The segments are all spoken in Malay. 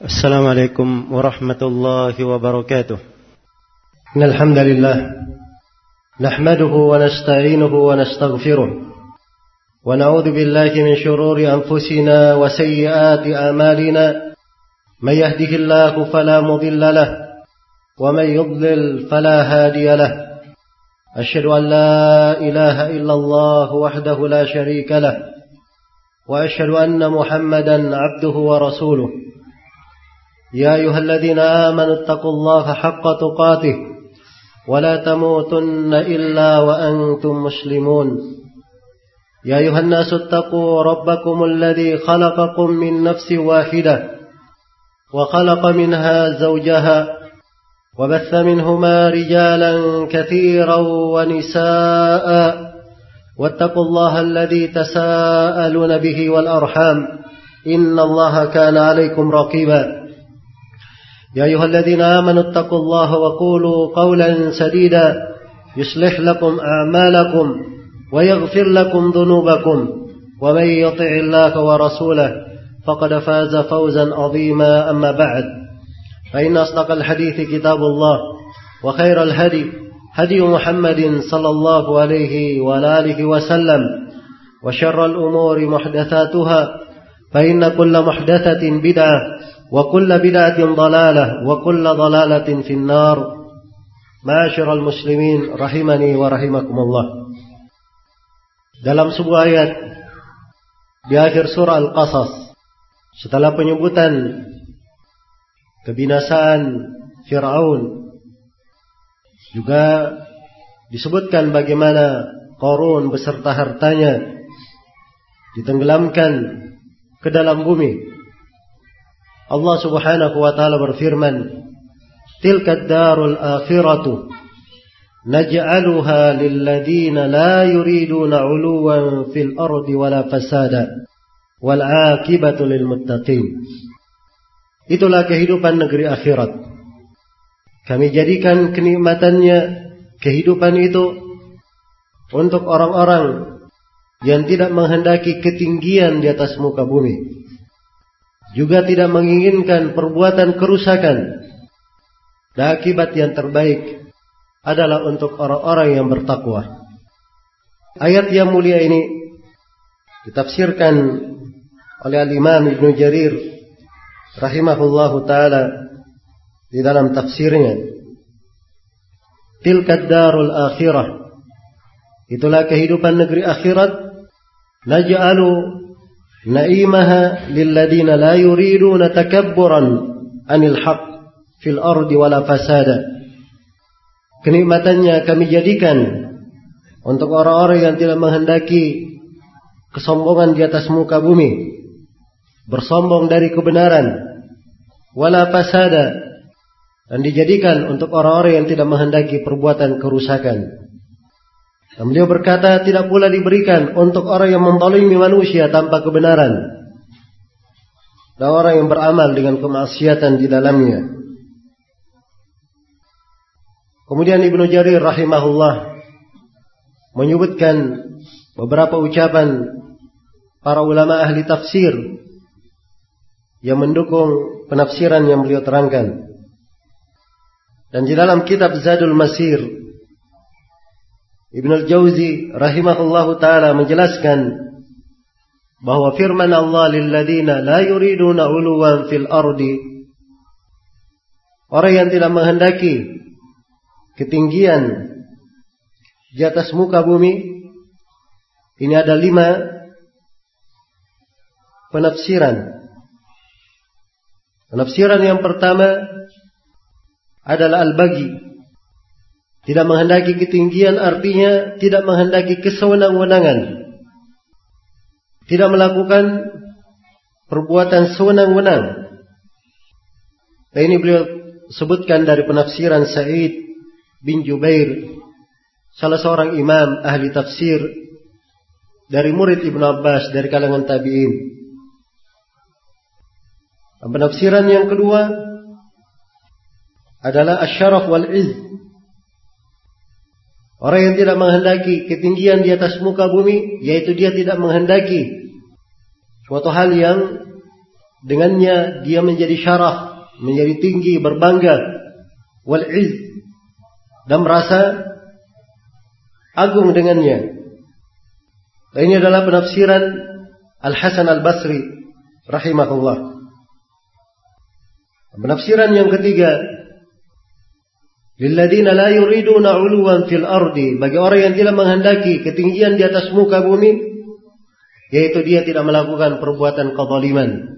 السلام عليكم ورحمة الله وبركاته. إن الحمد لله نحمده ونستعينه ونستغفره ونعوذ بالله من شرور أنفسنا وسيئات أعمالنا. من يهده الله فلا مضل له ومن يضلل فلا هادي له. أشهد أن لا إله إلا الله وحده لا شريك له وأشهد أن محمدا عبده ورسوله. يا أيها الذين آمنوا اتقوا الله حق تقاته ولا تموتن إلا وأنتم مسلمون. يا أيها الناس اتقوا ربكم الذي خلقكم من نفس واحدة وخلق منها زوجها وبث منهما رجالا كثيرا ونساء واتقوا الله الذي تساءلون به والأرحام إن الله كان عليكم رقيبا. يا أيها الذين آمنوا اتقوا الله وقولوا قولا سديدا يصلح لكم أعمالكم ويغفر لكم ذنوبكم ومن يطع الله ورسوله فقد فاز فوزا عظيما. أما بعد فإن أصدق الحديث كتاب الله وخير الهدي هدي محمد صلى الله عليه وآله وسلم وشر الأمور محدثاتها فإن كل محدثة بدعة وكل بدعة ضلالة وكل ضلالة في النار. معاشر المسlimin rahimani wa rahimakumullah. Dalam sebuah ayat di akhir surah Al-Qasas, setelah penyebutan kebinasaan Fir'aun, juga disebutkan bagaimana Qarun beserta hartanya ditenggelamkan ke dalam bumi. Allah subhanahu wa ta'ala berfirman, tilka darul akhiratu naj'aluha lilladina la yuriduna 'uluwan fil ardi wala fasada wal 'aqibatu lil muttaqin. Itulah kehidupan negeri akhirat. Kami jadikan kenikmatannya, kehidupan itu untuk orang-orang yang tidak menghendaki ketinggian di atas muka bumi, juga tidak menginginkan perbuatan kerusakan. Dan akibat yang terbaik adalah untuk orang-orang yang bertakwa. Ayat yang mulia ini ditafsirkan oleh Al-Imam Ibn Jarir rahimahullahu ta'ala di dalam tafsirnya. Tilka darul akhirah, itulah kehidupan negeri akhirat. Naj'alu na'imaha lilladina la yuriduna takabburan anil haq fil ardi wala fasada. Kenikmatannya kami jadikan untuk orang-orang yang tidak menghendaki kesombongan di atas muka bumi, bersombong dari kebenaran, wala fasada, dan dijadikan untuk orang-orang yang tidak menghendaki perbuatan kerusakan. Dan beliau berkata, tidak pula diberikan untuk orang yang menzalimi manusia tanpa kebenaran dan orang yang beramal dengan kemaksiatan di dalamnya. Kemudian Ibnu Jarir rahimahullah menyebutkan beberapa ucapan para ulama ahli tafsir yang mendukung penafsiran yang beliau terangkan. Dan di dalam kitab Zadul Masir, Ibnu Al-Jauzi rahimahullahu ta'ala menjelaskan bahwa firman Allah lilladina la yuriduna 'uluwan fil ardi, orang yang tidak menghendaki ketinggian di atas muka bumi, ini ada 5 penafsiran. Penafsiran yang pertama adalah al-baghi. Tidak menghendaki ketinggian artinya tidak menghendaki kesewenang-wenangan, tidak melakukan perbuatan sewenang-wenang. Dan ini beliau sebutkan dari penafsiran Sa'id bin Jubair, salah seorang imam ahli tafsir dari murid Ibnu Abbas dari kalangan tabi'in. Dan penafsiran yang kedua adalah asy-syaraf wal 'izz. Orang yang tidak menghendaki ketinggian di atas muka bumi, yaitu dia tidak menghendaki suatu hal yang dengannya dia menjadi syaraf, menjadi tinggi, berbangga, wal izz, dan merasa agung dengannya. Dan ini adalah penafsiran Al-Hasan Al-Basri rahimahullah. Penafsiran yang ketiga, lilladzina la yuriduna 'uluwan fil ardi, bagi orang yang tidak menghendaki ketinggian di atas muka bumi, yaitu dia tidak melakukan perbuatan kezaliman.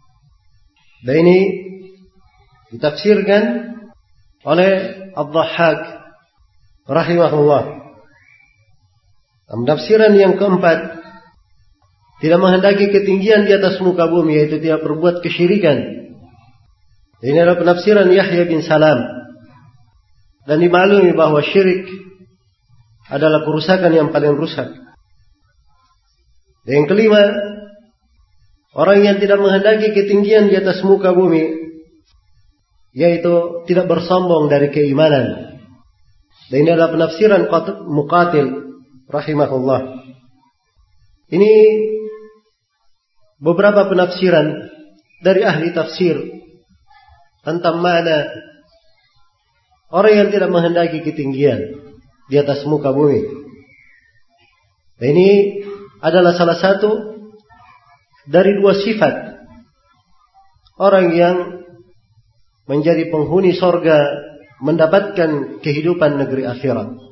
Dan ini ditafsirkan oleh Ad-Dhahhak rahimahullah. Penafsiran yang keempat, tidak menghendaki ketinggian di atas muka bumi, yaitu tidak berbuat kesyirikan. Ini adalah penafsiran Yahya bin Salam. Dan dimaklumi bahwa syirik adalah kerusakan yang paling rusak. Dan yang kelima, orang yang tidak menghendaki ketinggian di atas muka bumi, yaitu tidak bersombong dari keimanan. Dan ini adalah penafsiran Muqatil rahimahullah. Ini beberapa penafsiran dari ahli tafsir tentang makna orang yang tidak menghendaki ketinggian di atas muka bumi. Dan ini adalah salah satu dari dua sifat orang yang menjadi penghuni sorga, mendapatkan kehidupan negeri akhirat.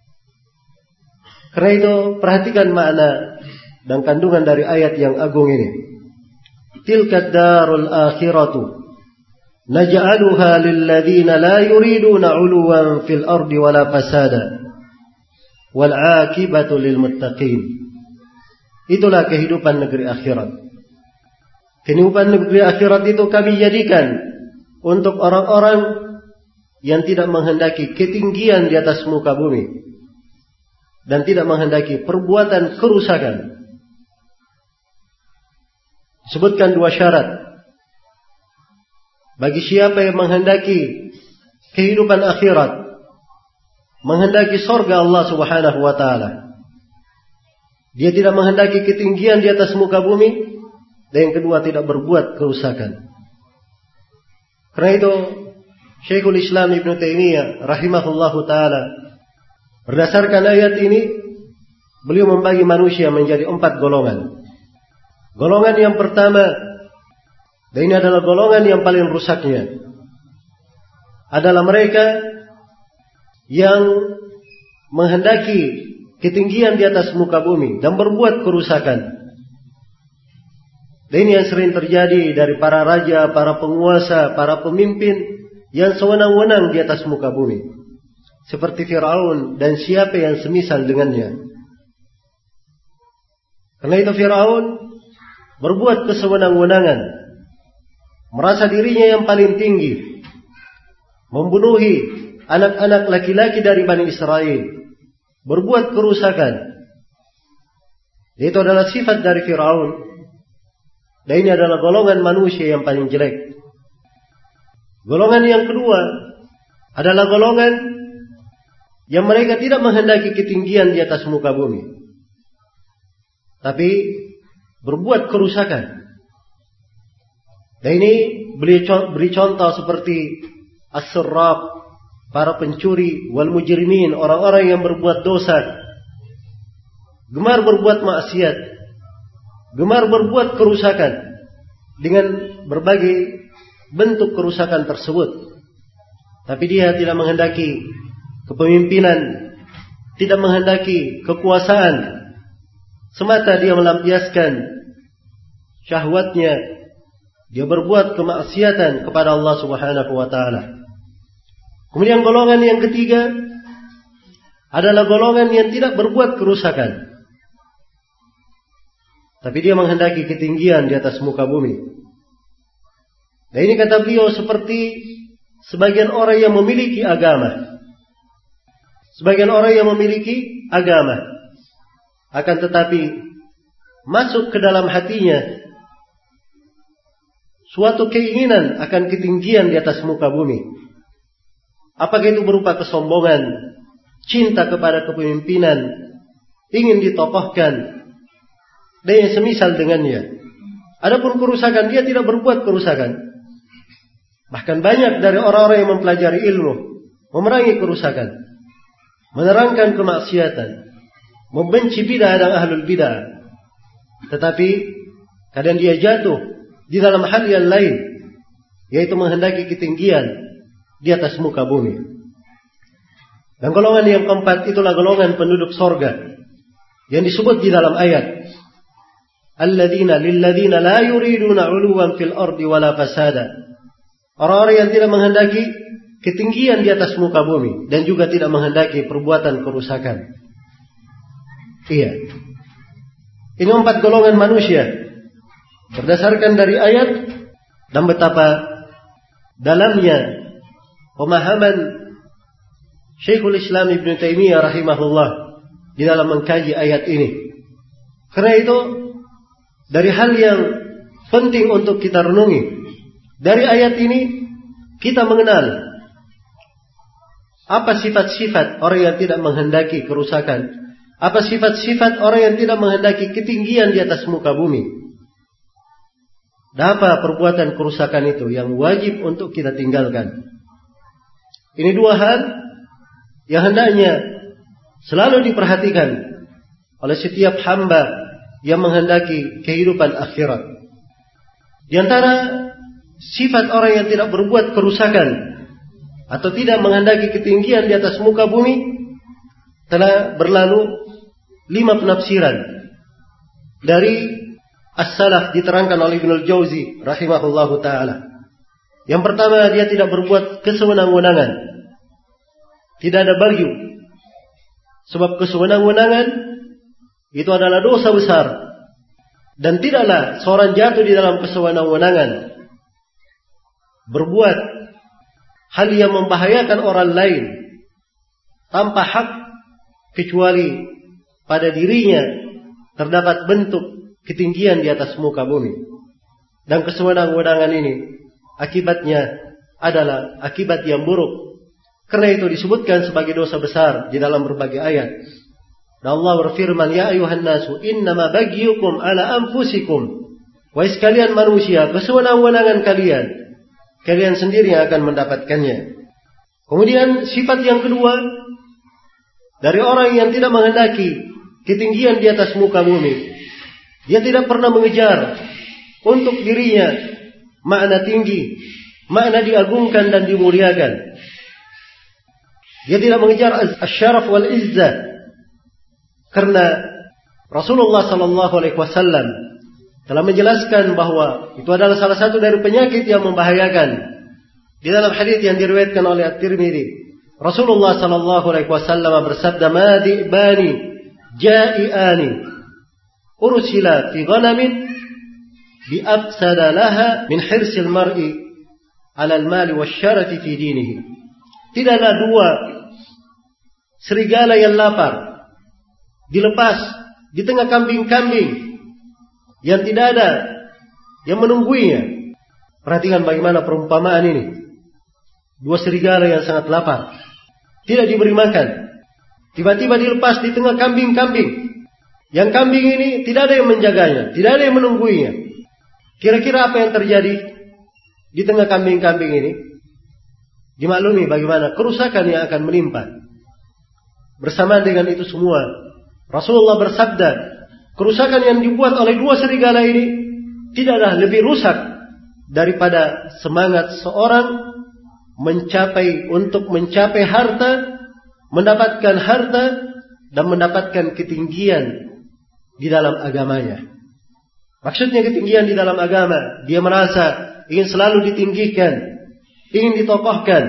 Karena itu perhatikan makna dan kandungan dari ayat yang agung ini. Tilkad darul akhiratu naj'aluha lilladzina la yuriduna 'uluwan fil ardi wala fasada wal 'aqibatu lil muttaqin. Itulah kehidupan negeri akhirat. Kehidupan negeri akhirat itu kami jadikan untuk orang-orang yang tidak menghendaki ketinggian di atas muka bumi dan tidak menghendaki perbuatan kerusakan. Sebutkan dua syarat bagi siapa yang menghendaki kehidupan akhirat, menghendaki surga Allah Subhanahu wa taala. Dia tidak menghendaki ketinggian di atas muka bumi, dan yang kedua tidak berbuat kerusakan. Karena itu Syekhul Islam Ibn Taimiyah rahimahullahu taala, berdasarkan ayat ini, beliau membagi manusia menjadi 4 golongan. Golongan yang pertama, dan ini adalah golongan yang paling rusaknya, adalah mereka yang menghendaki ketinggian di atas muka bumi dan berbuat kerusakan. Dan ini yang sering terjadi dari para raja, para penguasa, para pemimpin yang sewenang-wenang di atas muka bumi, seperti Fir'aun dan siapa yang semisal dengannya. Karena itu Fir'aun berbuat kesewenang-wenangan, merasa dirinya yang paling tinggi, membunuhi anak-anak laki-laki dari Bani Israel, berbuat kerusakan. Itu adalah sifat dari Fir'aun. Dan ini adalah golongan manusia yang paling jelek. Golongan yang kedua adalah golongan yang mereka tidak menghendaki ketinggian di atas muka bumi, tapi berbuat kerusakan. Dan ini beri contoh seperti as-surraq, para pencuri, wal mujrimin, orang-orang yang berbuat dosa, gemar berbuat maksiat, gemar berbuat kerusakan dengan berbagai bentuk kerusakan tersebut. Tapi dia tidak menghendaki kepemimpinan, tidak menghendaki kekuasaan, semata dia melampiaskan syahwatnya, dia berbuat kemaksiatan kepada Allah Subhanahu wa taala. Kemudian golongan yang ketiga adalah golongan yang tidak berbuat kerusakan, tapi dia menghendaki ketinggian di atas muka bumi. Dan ini kata beliau seperti sebagian orang yang memiliki agama. Sebagian orang yang memiliki agama, akan tetapi masuk ke dalam hatinya suatu keinginan akan ketinggian di atas muka bumi. Apakah itu berupa kesombongan, cinta kepada kepemimpinan, ingin ditokohkan, dan yang semisal dengannya. Adapun kerusakan, dia tidak berbuat kerusakan. Bahkan banyak dari orang-orang yang mempelajari ilmu memerangi kerusakan, menerangkan kemaksiatan, membenci bidah dan ahlul bidah. Tetapi kadang dia jatuh di dalam hal yang lain, yaitu menghendaki ketinggian di atas muka bumi. Dan golongan yang keempat itulah golongan penduduk sorga yang disebut di dalam ayat, alladzina lilladzina la yuriduna 'uluwan fil ardi wala fasada. Orang-orang yang tidak menghendaki ketinggian di atas muka bumi dan juga tidak menghendaki perbuatan kerusakan. Iya. Ini 4 golongan manusia berdasarkan dari ayat, dan betapa dalamnya pemahaman Syekhul Islam Ibn Taimiyah rahimahullah di dalam mengkaji ayat ini. Karena itu dari hal yang penting untuk kita renungi dari ayat ini, kita mengenal apa sifat-sifat orang yang tidak menghendaki kerusakan, apa sifat-sifat orang yang tidak menghendaki ketinggian di atas muka bumi. Dan apa perbuatan kerusakan itu yang wajib untuk kita tinggalkan. Ini 2 hal yang hendaknya selalu diperhatikan oleh setiap hamba yang menghendaki kehidupan akhirat. Di antara sifat orang yang tidak berbuat kerusakan atau tidak menghendaki ketinggian di atas muka bumi, telah berlalu 5 penafsiran dari as-salaf diterangkan oleh Ibnul Jauzi rahimahullahu ta'ala. Yang pertama, dia tidak berbuat kesewenang-wenangan, tidak ada bagyu. Sebab kesewenang-wenangan itu adalah dosa besar, dan tidaklah seorang jatuh di dalam kesewenang-wenangan, berbuat hal yang membahayakan orang lain tanpa hak, kecuali pada dirinya terdapat bentuk ketinggian di atas muka bumi. Dan kesewenang-wenangan ini akibatnya adalah akibat yang buruk. Karena itu disebutkan sebagai dosa besar di dalam berbagai ayat. Dan Allah berfirman, ya ayuhan nasu innama bagyukum ala anfusikum. Wahai sekalian manusia, kesewenang-wenangan kalian sendiri yang akan mendapatkannya. Kemudian sifat yang kedua dari orang yang tidak menghendaki ketinggian di atas muka bumi, dia tidak pernah mengejar untuk dirinya makna tinggi, makna diagungkan dan dimuliakan. Dia tidak mengejar asy-syaraf wal izzah, karena Rasulullah sallallahu alaihi wasallam telah menjelaskan bahwa itu adalah salah satu dari penyakit yang membahayakan. Di dalam hadis yang diriwayatkan oleh At-Tirmidzi, Rasulullah sallallahu alaihi wasallam bersabda, "Ma di'bani ja'iani ursila fi ghanamin bi afsada laha min hirsil mar'i 'ala al-mali wasyarafi fi dinihi." Tidaklah 2 serigala yang lapar dilepas di tengah kambing-kambing yang tidak ada yang menungguinya. Perhatikan bagaimana perumpamaan ini. 2 serigala yang sangat lapar, tidak diberi makan, tiba-tiba dilepas di tengah kambing-kambing. Yang kambing ini tidak ada yang menjaganya, tidak ada yang menungguinya. Kira-kira apa yang terjadi di tengah kambing-kambing ini? Dimaklumi bagaimana kerusakan yang akan menimpa. Bersamaan dengan itu semua, Rasulullah bersabda, kerusakan yang dibuat oleh 2 serigala ini tidaklah lebih rusak daripada semangat seorang mencapai harta, mendapatkan harta dan mendapatkan ketinggian di dalam agamanya. Maksudnya ketinggian di dalam agama, dia merasa ingin selalu ditinggikan, ingin ditokohkan.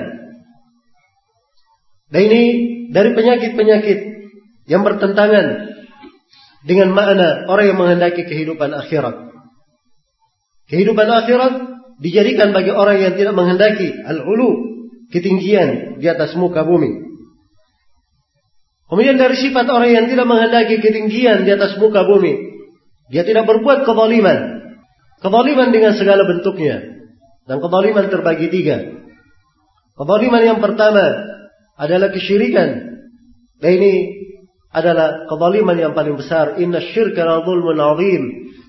Dan ini dari penyakit-penyakit yang bertentangan dengan makna orang yang menghendaki kehidupan akhirat. Kehidupan akhirat dijadikan bagi orang yang tidak menghendaki al-ulu, ketinggian di atas muka bumi. Kemudian dari sifat orang yang tidak menghendaki ketinggian di atas muka bumi, dia tidak berbuat kezaliman. Kezaliman dengan segala bentuknya. Dan kezaliman terbagi 3. Kezaliman yang pertama adalah kesyirikan. Dan ini adalah kezaliman yang paling besar. Inna syirka la zulmun azim.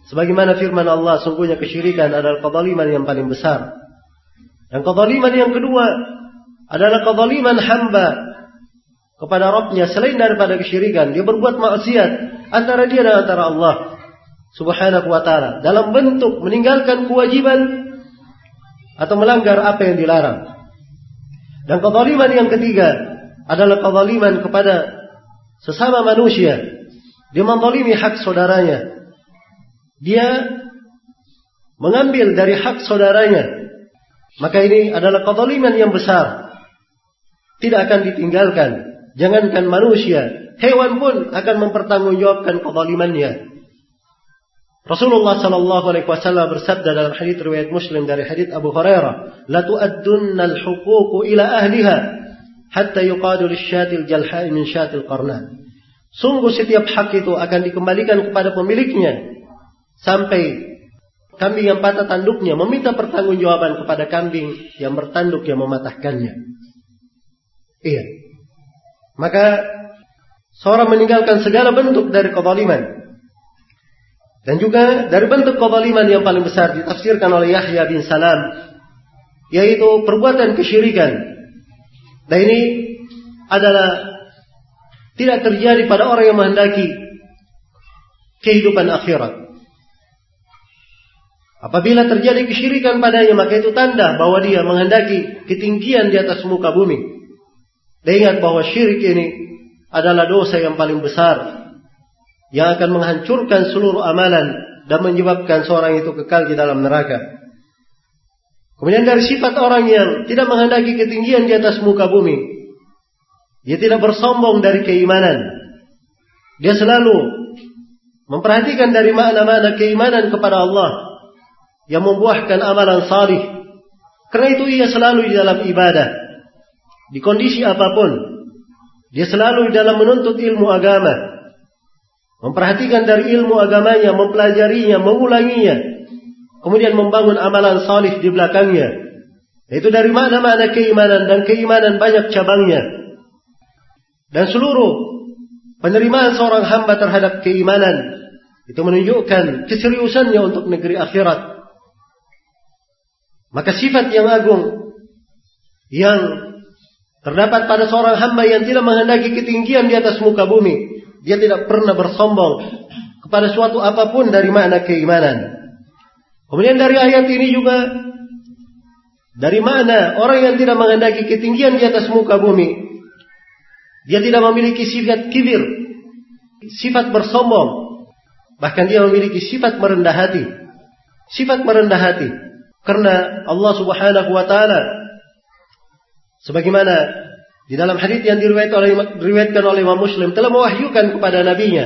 Sebagaimana firman Allah, sungguhnya kesyirikan adalah kezaliman yang paling besar. Dan kezaliman yang kedua adalah kezaliman hamba kepada Rabbnya selain daripada kesyirikan. Dia berbuat maksiat antara dia dan antara Allah Subhanahu wa ta'ala dalam bentuk meninggalkan kewajiban atau melanggar apa yang dilarang. Dan kezaliman yang ketiga adalah kezaliman kepada sesama manusia. Dia menzalimi hak saudaranya. Dia mengambil dari hak saudaranya. Maka ini adalah kezaliman yang besar. Tidak akan ditinggalkan. Jangankan manusia, hewan pun akan mempertanggungjawabkan kezalimannya. Rasulullah sallallahu alaihi wasallam bersabda dalam hadits riwayat Muslim dari hadits Abu Hurairah, "La tu'addunna al-huquq ila ahliha hatta yuqadu lisyatil jalha'i min syatil qarna." Sungguh setiap hak itu akan dikembalikan kepada pemiliknya sampai kambing yang patah tanduknya meminta pertanggungjawaban kepada kambing yang bertanduk yang mematahkannya. Iya. Maka seorang meninggalkan segala bentuk dari kezaliman. Dan juga dari bentuk kezaliman yang paling besar ditafsirkan oleh Yahya bin Salam, yaitu perbuatan kesyirikan. Dan ini adalah tidak terjadi pada orang yang menghendaki kehidupan akhirat. Apabila terjadi kesyirikan padanya, maka itu tanda bahwa dia menghendaki ketinggian di atas muka bumi. Dan ingat bahwa syirik ini adalah dosa yang paling besar, yang akan menghancurkan seluruh amalan dan menyebabkan seorang itu kekal di dalam neraka. Kemudian dari sifat orang yang tidak menghendaki ketinggian di atas muka bumi, dia tidak bersombong dari keimanan. Dia selalu memperhatikan dari makna-makna keimanan kepada Allah yang membuahkan amalan salih. Karena itu ia selalu di dalam ibadah, di kondisi apapun. Dia selalu di dalam menuntut ilmu agama, memperhatikan dari ilmu agamanya, mempelajarinya, mengulanginya, kemudian membangun amalan salih di belakangnya. Itu dari makna-makna keimanan, dan keimanan banyak cabangnya. Dan seluruh penerimaan seorang hamba terhadap keimanan itu menunjukkan keseriusannya untuk negeri akhirat. Maka sifat yang agung yang terdapat pada seorang hamba yang tidak menghendaki ketinggian di atas muka bumi, dia tidak pernah bersombong kepada suatu apapun dari makna keimanan. Kemudian dari ayat ini juga, dari makna orang yang tidak menghendaki ketinggian di atas muka bumi, dia tidak memiliki sifat kibir, sifat bersombong. Bahkan dia memiliki sifat merendah hati. Sifat merendah hati. Karena Allah Subhanahu wa ta'ala, sebagaimana di dalam hadits yang diriwayatkan oleh Imam Muslim, telah mewahyukan kepada nabinya,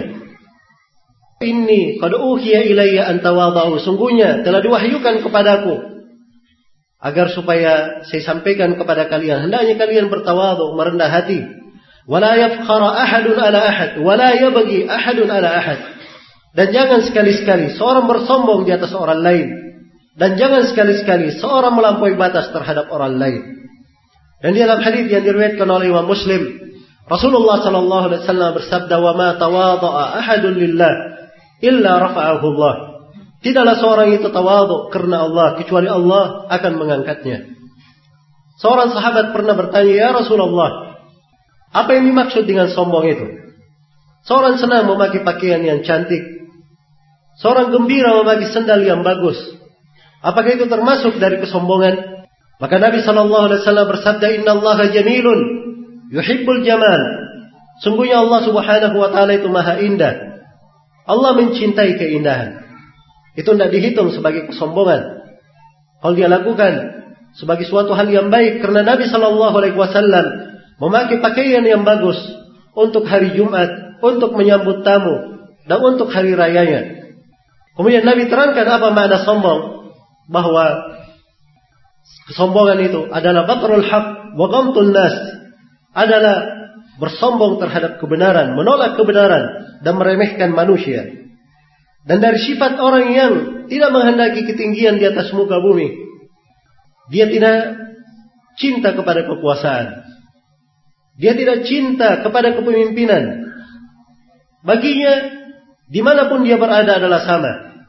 "Inni qad uhiya ilayya an tawadhu." Sungguhnya telah diwahyukan kepadaku agar supaya saya sampaikan kepada kalian, hendaknya kalian bertawadhu, merendah hati. "Wala yafkhara ahadun ala ahad, wala yabghi ahadun ala ahad." Dan jangan sekali-sekali seorang bersombong di atas orang lain, dan jangan sekali-sekali seorang melampaui batas terhadap orang lain. Dan di dalam hadis yang diriwayatkan oleh Imam Muslim, Rasulullah sallallahu alaihi wasallam bersabda, "Wa ma tawadha'a ahadun lillah illa rafa'ahu Allah." Tidaklah seorang itu tawadhu karena Allah kecuali Allah akan mengangkatnya. Seorang sahabat pernah bertanya, "Ya Rasulullah, apa yang dimaksud dengan sombong itu?" Seorang senang memakai pakaian yang cantik, seorang gembira memakai sandal yang bagus, apakah itu termasuk dari kesombongan? Maka Nabi sallallahu alaihi wasallam bersabda, "Innallaha jamilun yuhibbul jamal." Sungguhnya Allah Subhanahu wa taala itu maha indah. Allah mencintai keindahan. Itu tidak dihitung sebagai kesombongan. Kalau dia lakukan sebagai suatu hal yang baik, karena Nabi sallallahu alaihi wasallam memakai pakaian yang bagus untuk hari Jumat, untuk menyambut tamu, dan untuk hari rayanya. Kemudian Nabi terangkan apa makna sombong, bahwa kesombongan itu adalah batrul haq wa ghamtun nas, adalah bersombong terhadap kebenaran, menolak kebenaran, dan meremehkan manusia. Dan dari sifat orang yang tidak menghendaki ketinggian di atas muka bumi, dia tidak cinta kepada kekuasaan, dia tidak cinta kepada kepemimpinan. Baginya dimanapun dia berada adalah sama.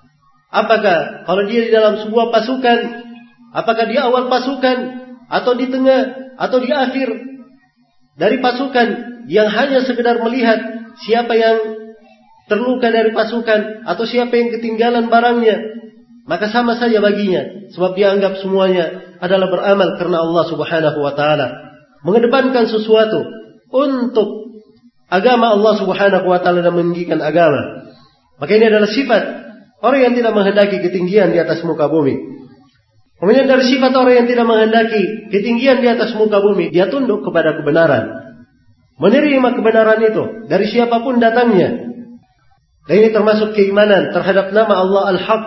Apakah kalau dia di dalam sebuah pasukan, apakah di awal pasukan atau di tengah atau di akhir dari pasukan, yang hanya sekedar melihat siapa yang terluka dari pasukan atau siapa yang ketinggalan barangnya, maka sama saja baginya, sebab dia anggap semuanya adalah beramal karena Allah Subhanahu wa taala, mengedepankan sesuatu untuk agama Allah Subhanahu wa taala dan meninggikan agama. Maka ini adalah sifat orang yang tidak menghendaki ketinggian di atas muka bumi. Kemudian dari sifat orang yang tidak menghendaki ketinggian di atas muka bumi, dia tunduk kepada kebenaran, menerima kebenaran itu dari siapapun datangnya. Dan ini termasuk keimanan terhadap nama Allah Al-Haq.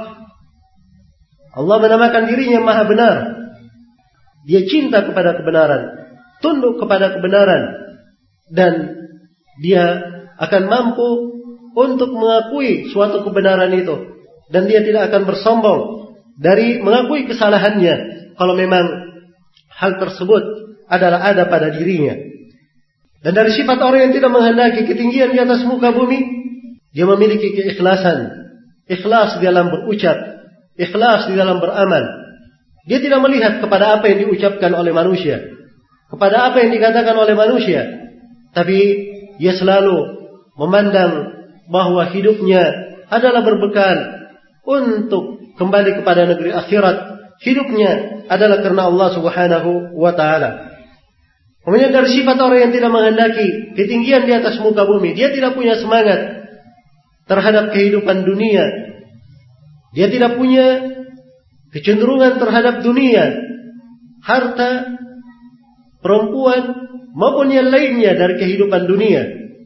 Allah menamakan dirinya Maha Benar. Dia cinta kepada kebenaran, tunduk kepada kebenaran, dan dia akan mampu untuk mengakui suatu kebenaran itu, dan dia tidak akan bersombong dari mengakui kesalahannya kalau memang hal tersebut adalah ada pada dirinya. Dan dari sifat orang yang tidak menghendaki ketinggian di atas muka bumi, dia memiliki keikhlasan, ikhlas di dalam berucap, ikhlas di dalam beramal. Dia tidak melihat kepada apa yang diucapkan oleh manusia, kepada apa yang dikatakan oleh manusia, tapi dia selalu memandang bahwa hidupnya adalah berbekal untuk kembali kepada negeri akhirat. Hidupnya adalah karena Allah Subhanahu wa taala. Kemudian dari sifat orang yang tidak menghendaki ketinggian di atas muka bumi, dia tidak punya semangat terhadap kehidupan dunia. Dia tidak punya kecenderungan terhadap dunia, harta, perempuan, maupun yang lainnya dari kehidupan dunia.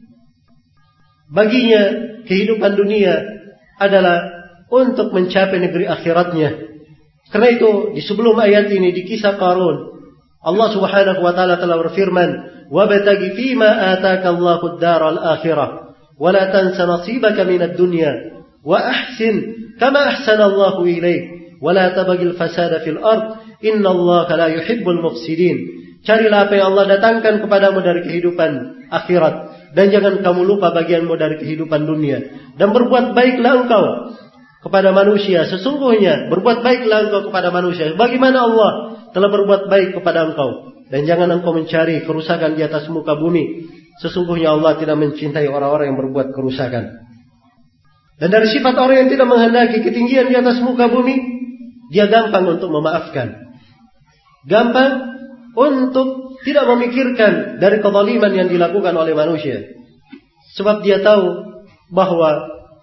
Baginya kehidupan dunia adalah untuk mencapai negeri akhiratnya. Karena itu di sebelum ayat ini di kisah Qarun, Allah Subhanahu wa taala telah berfirman, "Wabtaghi fima ataka Allahu ad-daral akhirah, wa la tansa nasibaka minad dunya, wa ahsin kama ahsana Allahu ilaik, wa la tabghil fasada fil ard, innallaha la yuhibbul mufsidin." Carilah apa yang Allah datangkan kepadamu dari kehidupan akhirat, dan jangan kamu lupa bagianmu dari kehidupan dunia, dan berbuat baiklah engkau kepada manusia. Sesungguhnya berbuat baiklah engkau kepada manusia bagaimana Allah telah berbuat baik kepada engkau, dan jangan engkau mencari kerusakan di atas muka bumi. Sesungguhnya Allah tidak mencintai orang-orang yang berbuat kerusakan. Dan dari sifat orang yang tidak menghendaki ketinggian di atas muka bumi, dia gampang untuk memaafkan, gampang untuk tidak memikirkan dari kezaliman yang dilakukan oleh manusia. Sebab dia tahu bahwa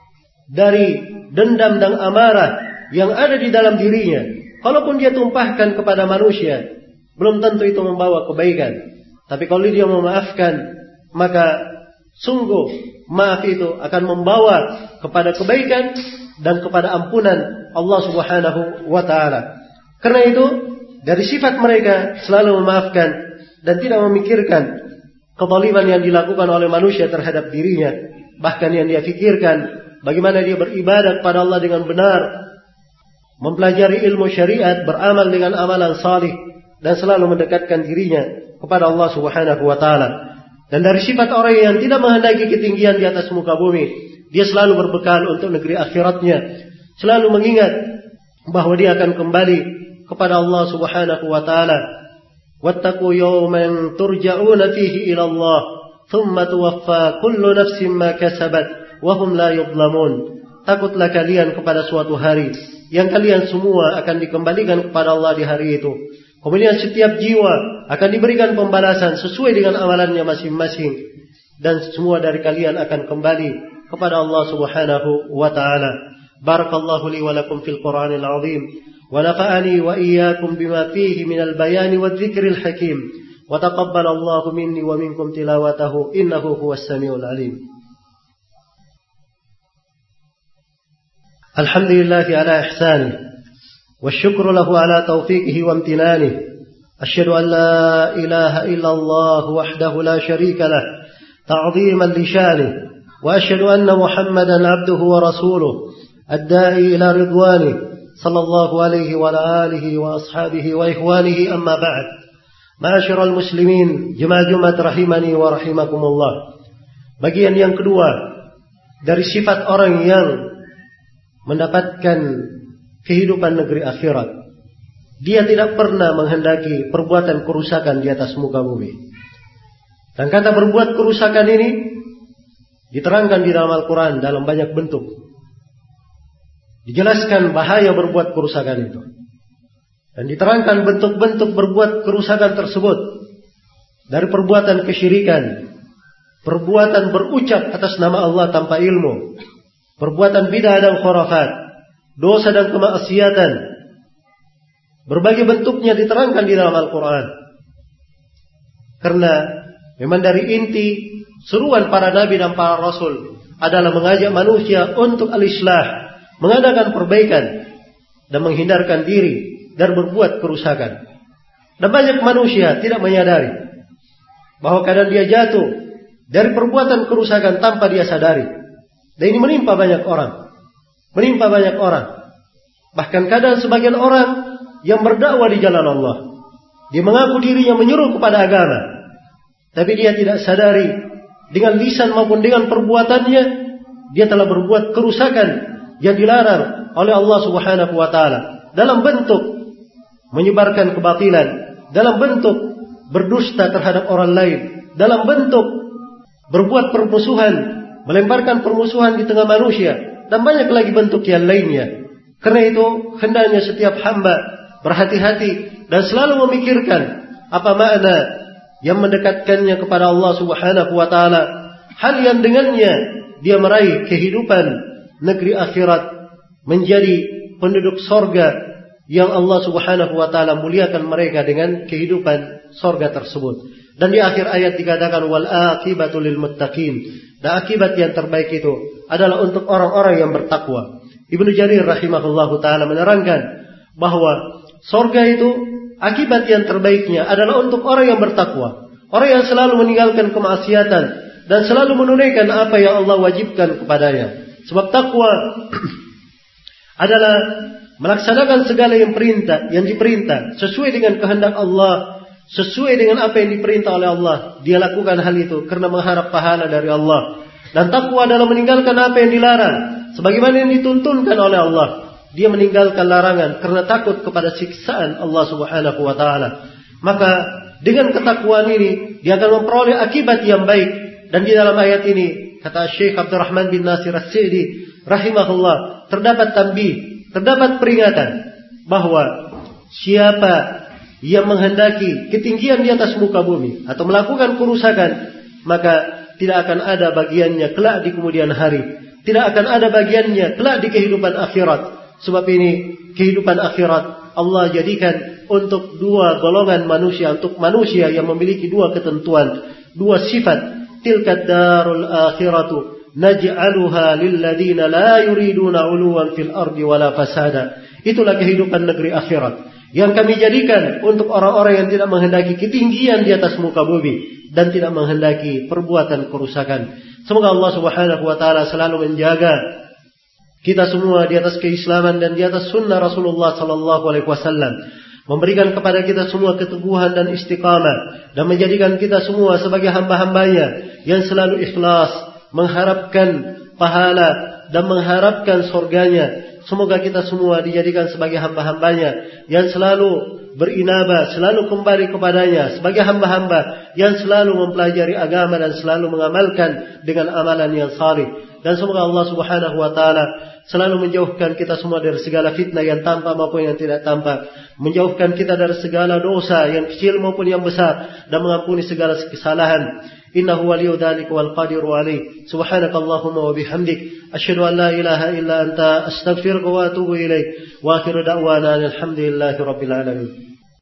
dari dendam dan amarah yang ada di dalam dirinya, kalaupun dia tumpahkan kepada manusia, belum tentu itu membawa kebaikan. Tapi kalau dia memaafkan, maka sungguh maaf itu akan membawa kepada kebaikan dan kepada ampunan Allah Subhanahu wa taala. Karena itu dari sifat mereka selalu memaafkan dan tidak memikirkan kezaliman yang dilakukan oleh manusia terhadap dirinya. Bahkan yang dia fikirkan bagaimana dia beribadah kepada Allah dengan benar, mempelajari ilmu syariat, beramal dengan amalan salih, dan selalu mendekatkan dirinya kepada Allah Subhanahu wa taala. Dan dari sifat orang yang tidak menghendaki ketinggian di atas muka bumi, dia selalu berbekal untuk negeri akhiratnya, selalu mengingat bahwa dia akan kembali kepada Allah Subhanahu wa taala. Wattaqu yawman turja'una fihi ila Allah, thumma tuwaffa kullu nafsin ma kasabat wa hum la yudhlamun. Takutlah kalian kepada suatu hari yang kalian semua akan dikembalikan kepada Allah di hari itu. Kemudian setiap jiwa akan diberikan pembalasan sesuai dengan amalannya masing-masing, dan semua dari kalian akan kembali kepada Allah Subhanahu wa taala. Barakallahu li wa lakum fil Qur'anil 'azim, wa nafa'ani wa iyyakum bima fihi minal bayani wadh-dhikril hakim, wa taqabbalallahu minni wa minkum tilawatahu innahu huwas samiul 'alim. Alhamdulillahi ala ihsanihi والشكر له على توفيقه وامتنانه. أشهد أن لا إله إلا الله وحده لا شريك له تعظيما لشانه، وأشهد أن محمدا عبده ورسوله الداعي إلى رضوانه صلى الله عليه وعلى آله وأصحابه وإخوانه. أما بعد، معاشر المسلمين jemaah rahimani wa rahimakumullah. Bagian yang kedua dari sifat orang yang mendapatkan kehidupan negeri akhirat, dia tidak pernah menghendaki perbuatan kerusakan di atas muka bumi. Dan kata berbuat kerusakan ini diterangkan di dalam Al-Quran dalam banyak bentuk. Dijelaskan bahaya berbuat kerusakan itu. Dan diterangkan bentuk-bentuk berbuat kerusakan tersebut. Dari perbuatan kesyirikan, perbuatan berucap atas nama Allah tanpa ilmu, perbuatan bid'ah dan khurafat, dosa dan kemaksiatan. Berbagai bentuknya diterangkan di dalam Al-Quran. Karena memang dari inti seruan para nabi dan para rasul adalah mengajak manusia untuk al-islah, mengadakan perbaikan dan menghindarkan diri dari berbuat kerusakan. Dan banyak manusia tidak menyadari bahwa kadang dia jatuh dari perbuatan kerusakan tanpa dia sadari. Dan ini menimpa banyak orang. Menimpa banyak orang. Bahkan kadang sebagian orang yang berdakwah di jalan Allah, dia mengaku dirinya menyuruh kepada agama, tapi dia tidak sadari dengan lisan maupun dengan perbuatannya dia telah berbuat kerusakan yang dilarang oleh Allah Subhanahu wa taala dalam bentuk menyebarkan kebatilan, dalam bentuk berdusta terhadap orang lain, dalam bentuk berbuat permusuhan, melemparkan permusuhan di tengah manusia, dan banyak lagi bentuk yang lainnya. Karena itu hendaknya setiap hamba berhati-hati dan selalu memikirkan apa makna yang mendekatkannya kepada Allah Subhanahu wa taala, hal yang dengannya dia meraih kehidupan negeri akhirat, menjadi penduduk sorga yang Allah Subhanahu wa taala muliakan mereka dengan kehidupan sorga tersebut. Dan di akhir ayat dikatakan wal aqibatu lil muttaqin. Dan akibat yang terbaik itu adalah untuk orang-orang yang bertakwa. Ibnu Jarir rahimahullahu taala menerangkan bahwa sorga itu akibat yang terbaiknya adalah untuk orang yang bertakwa, orang yang selalu meninggalkan kemaksiatan dan selalu menunaikan apa yang Allah wajibkan kepadanya. Sebab takwa adalah melaksanakan segala yang diperintah sesuai dengan kehendak Allah, sesuai dengan apa yang diperintah oleh Allah. Dia lakukan hal itu karena mengharap pahala dari Allah. Dan takwa adalah meninggalkan apa yang dilarang sebagaimana yang dituntunkan oleh Allah. Dia meninggalkan larangan karena takut kepada siksaan Allah Subhanahu wa taala. Maka dengan ketakwaan ini dia akan memperoleh akibat yang baik. Dan di dalam ayat ini kata Syekh Abdurrahman bin Nasir As-Sa'di rahimahullah, terdapat tanbih, terdapat peringatan bahwa siapa yang menghendaki ketinggian di atas muka bumi atau melakukan kerusakan, maka tidak akan ada bagiannya kelak di kemudian hari, tidak akan ada bagiannya kelak di kehidupan akhirat. Sebab ini kehidupan akhirat Allah jadikan untuk dua golongan manusia, untuk manusia yang memiliki dua ketentuan, dua sifat. Tilka darul akhiratu naj'aluha lilladzina la yuriduna 'uluwan fil ardi wala fasada. Itulah kehidupan negeri akhirat yang kami jadikan untuk orang-orang yang tidak menghendaki ketinggian di atas muka bumi dan tidak menghendaki perbuatan kerusakan. Semoga Allah Subhanahu wa taala selalu menjaga kita semua di atas keislaman dan di atas sunnah Rasulullah sallallahu alaihi wasallam, memberikan kepada kita semua keteguhan dan istiqamah, dan menjadikan kita semua sebagai hamba-hambanya yang selalu ikhlas, mengharapkan pahala dan mengharapkan surganya. Semoga kita semua dijadikan sebagai hamba-hambanya yang selalu berinabah, selalu kembali kepadanya, sebagai hamba-hamba yang selalu mempelajari agama dan selalu mengamalkan dengan amalan yang salih. Dan semoga Allah Subhanahu wa taala selalu menjauhkan kita semua dari segala fitnah yang tampak maupun yang tidak tampak, menjauhkan kita dari segala dosa yang kecil maupun yang besar, dan mengampuni segala kesalahan. Innahu waliyyu dzalika wal qadiru alaih. Subhanakallahumma wa bihamdik asyhadu an la ilaha illa anta astaghfiruka wa atubu ilaik. Wa akhiru da'wana alhamdulillahi rabbil alamin.